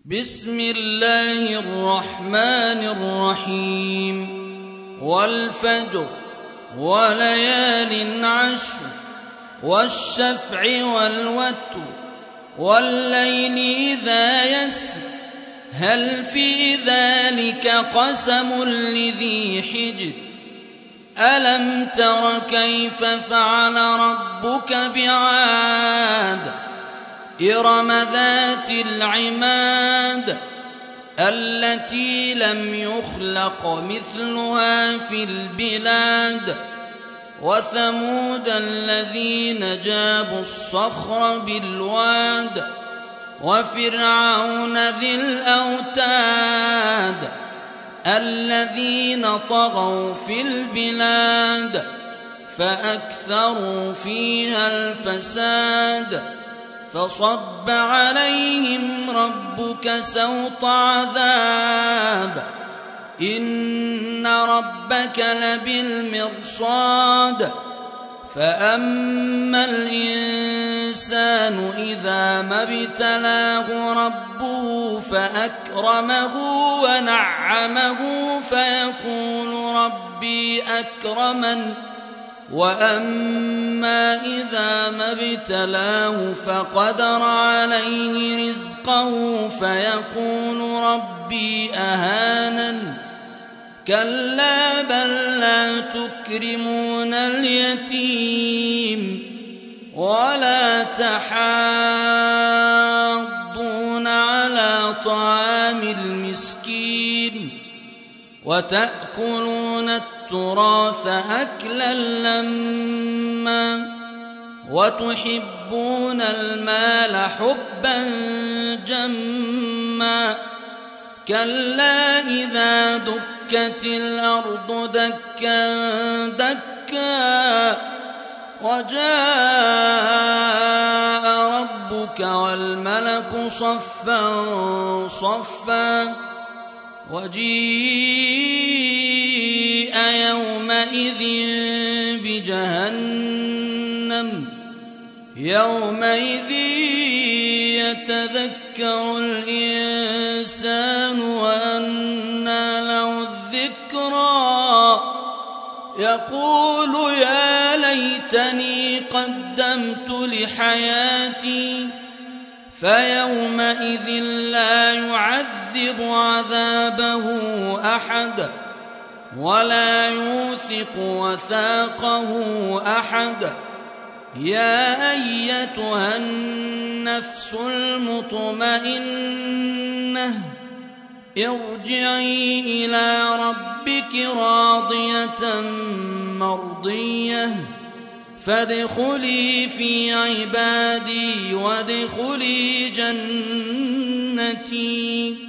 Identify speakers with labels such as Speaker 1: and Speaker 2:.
Speaker 1: بسم الله الرحمن الرحيم والفجر وليال عشر والشفع والوتر والليل إذا يسر هل في ذلك قسم لذي حجر ألم تر كيف فعل ربك بعاد إرم ذات العماد التي لم يخلق مثلها في البلاد وثمود الذين جابوا الصخر بالواد وفرعون ذي الأوتاد الذين طغوا في البلاد فأكثروا فيها الفساد فصب عليهم ربك سوط عذاب إن ربك لبالمرصاد فأما الإنسان إذا ما ابتلاه ربه فأكرمه ونعمه فيقول ربي أكرمن وأما إذا ما ابتلاه فقدر عليه رزقه فيقول ربي أهانن كلا بل لا تكرمون اليتيم ولا تحاضون على طعام المسكين وتأكلون التراث أكلا لما وتحبون المال حبا جما كلا إذا دكت الأرض دكا دكا وجاء ربك والملك صفا صفا وجيء يومئذ بجهنم يومئذ يتذكر الإنسان وأنى له الذكرى يقول يا ليتني قدمت لحياتي فيومئذ لا يعذب عذابه أحد ولا يوثق وثاقه أحد يا أيتها النفس المطمئنة ارجعي إلى ربك راضية مرضية فادخلي في عبادي وادخلي جنتي